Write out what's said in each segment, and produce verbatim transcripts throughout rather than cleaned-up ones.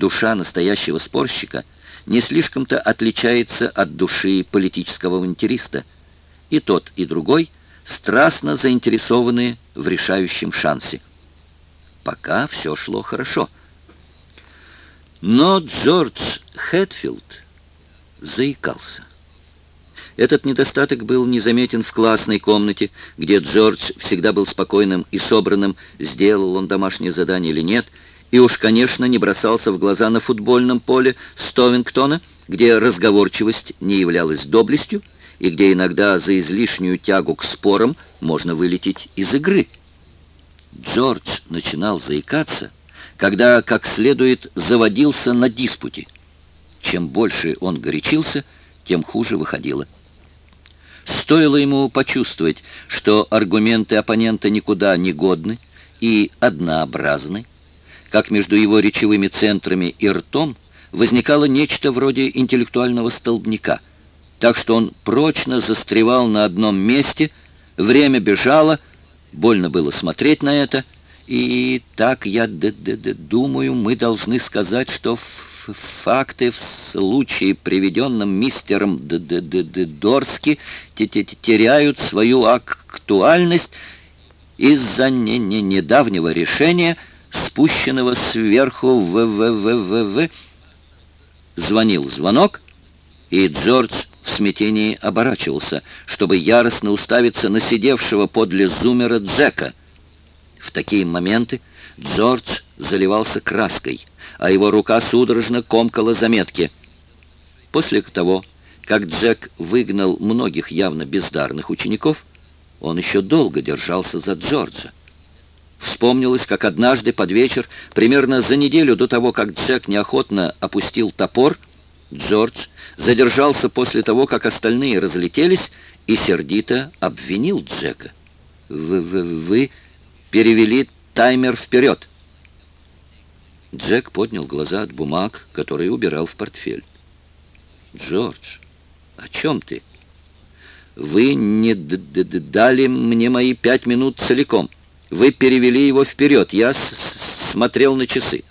душа настоящего спорщика не слишком-то отличается от души политического авантюриста. И тот, и другой страстно заинтересованы в решающем шансе. Пока все шло хорошо. Но Джордж Хэтфилд заикался. Этот недостаток был незаметен в классной комнате, где Джордж всегда был спокойным и собранным, сделал он домашнее задание или нет, и уж, конечно, не бросался в глаза на футбольном поле Стовингтона, где разговорчивость не являлась доблестью, и где иногда за излишнюю тягу к спорам можно вылететь из игры. Джордж начинал заикаться, когда как следует заводился на диспуте. Чем больше он горячился, тем хуже выходило. Стоило ему почувствовать, что аргументы оппонента никуда не годны и однообразны, как между его речевыми центрами и ртом возникало нечто вроде интеллектуального столбняка, так что он прочно застревал на одном месте, время бежало, больно было смотреть на это, и так я д -д -д думаю, мы должны сказать, что факты в случае, приведенном мистером Д -д -д -д Дорски, теряют свою актуальность из-за не -не недавнего решения, спущенного сверху в в в в в Звонил звонок, и Джордж в смятении оборачивался, чтобы яростно уставиться на сидевшего подле зумера Джека. В такие моменты Джордж заливался краской, а его рука судорожно комкала заметки. После того, как Джек выгнал многих явно бездарных учеников, он еще долго держался за Джорджа. Вспомнилось, как однажды под вечер, примерно за неделю до того, как Джек неохотно опустил топор, Джордж задержался после того, как остальные разлетелись, и сердито обвинил Джека. «Вы, вы, вы перевели таймер вперед!» Джек поднял глаза от бумаг, которые убирал в портфель. «Джордж, о чем ты? Вы не д -д -д дали мне мои пять минут целиком. Вы перевели его вперед. Я смотрел на часы».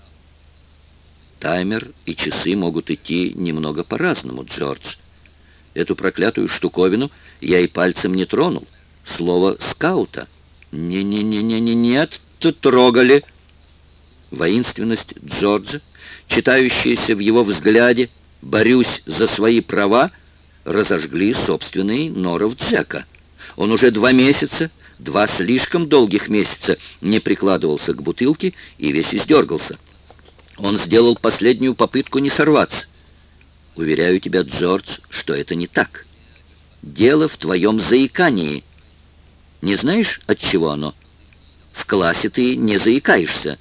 «Таймер и часы могут идти немного по-разному, Джордж. Эту проклятую штуковину я и пальцем не тронул. Слово скаута». «Не-не-не-не-не-нет, тут трогали». Воинственность Джорджа, читающаяся в его взгляде «борюсь за свои права», разожгли собственный норов Джека. Он уже два месяца, два слишком долгих месяца, не прикладывался к бутылке и весь издергался. Он сделал последнюю попытку не сорваться. Уверяю тебя, Джордж, что это не так. Дело в твоем заикании. Не знаешь, от чего оно? В классе ты не заикаешься.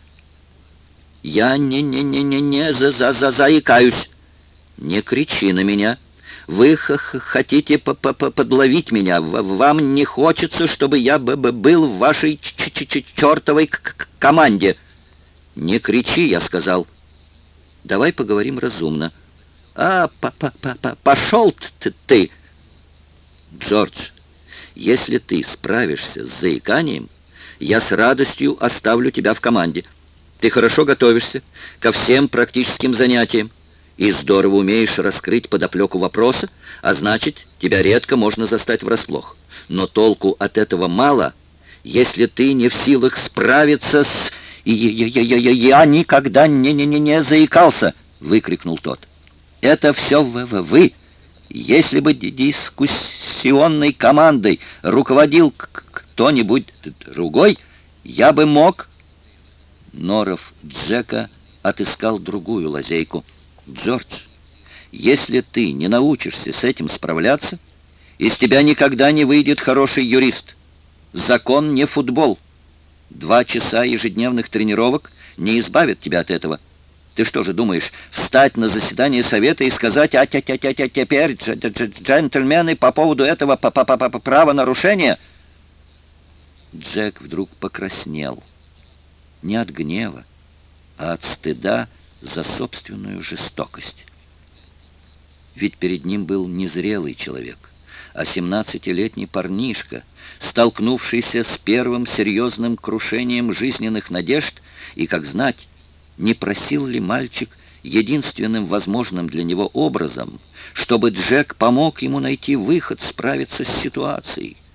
Я не-не-не-не-не за-за-заикаюсь. Не кричи на меня. Вы х -х хотите подловить меня. Вам не хочется, чтобы я б -б был в вашей ч -ч -ч чертовой команде. Не кричи, я сказал. Давай поговорим разумно. А, па -па -па -па пошел ты, ты. Джордж, если ты справишься с заиканием, я с радостью оставлю тебя в команде. Ты хорошо готовишься ко всем практическим занятиям и здорово умеешь раскрыть подоплеку вопроса, а значит, тебя редко можно застать врасплох. Но толку от этого мало, если ты не в силах справиться с... «Я никогда не-не-не заикался!» — выкрикнул тот. «Это все вы, вы, вы. Если бы дискуссионной командой руководил кто-нибудь другой, я бы мог...» Норов Джека отыскал другую лазейку. «Джордж, если ты не научишься с этим справляться, из тебя никогда не выйдет хороший юрист. Закон не футбол. Два часа ежедневных тренировок не избавят тебя от этого. Ты что же думаешь, встать на заседание совета и сказать, а тя тя тя тя теперь, джентльмены, по поводу этого правонарушения?» Джек вдруг покраснел. Не от гнева, а от стыда за собственную жестокость. Ведь перед ним был не зрелый человек, а семнадцатилетний парнишка, столкнувшийся с первым серьезным крушением жизненных надежд, и, как знать, не просил ли мальчик единственным возможным для него образом, чтобы Джек помог ему найти выход, справиться с ситуацией.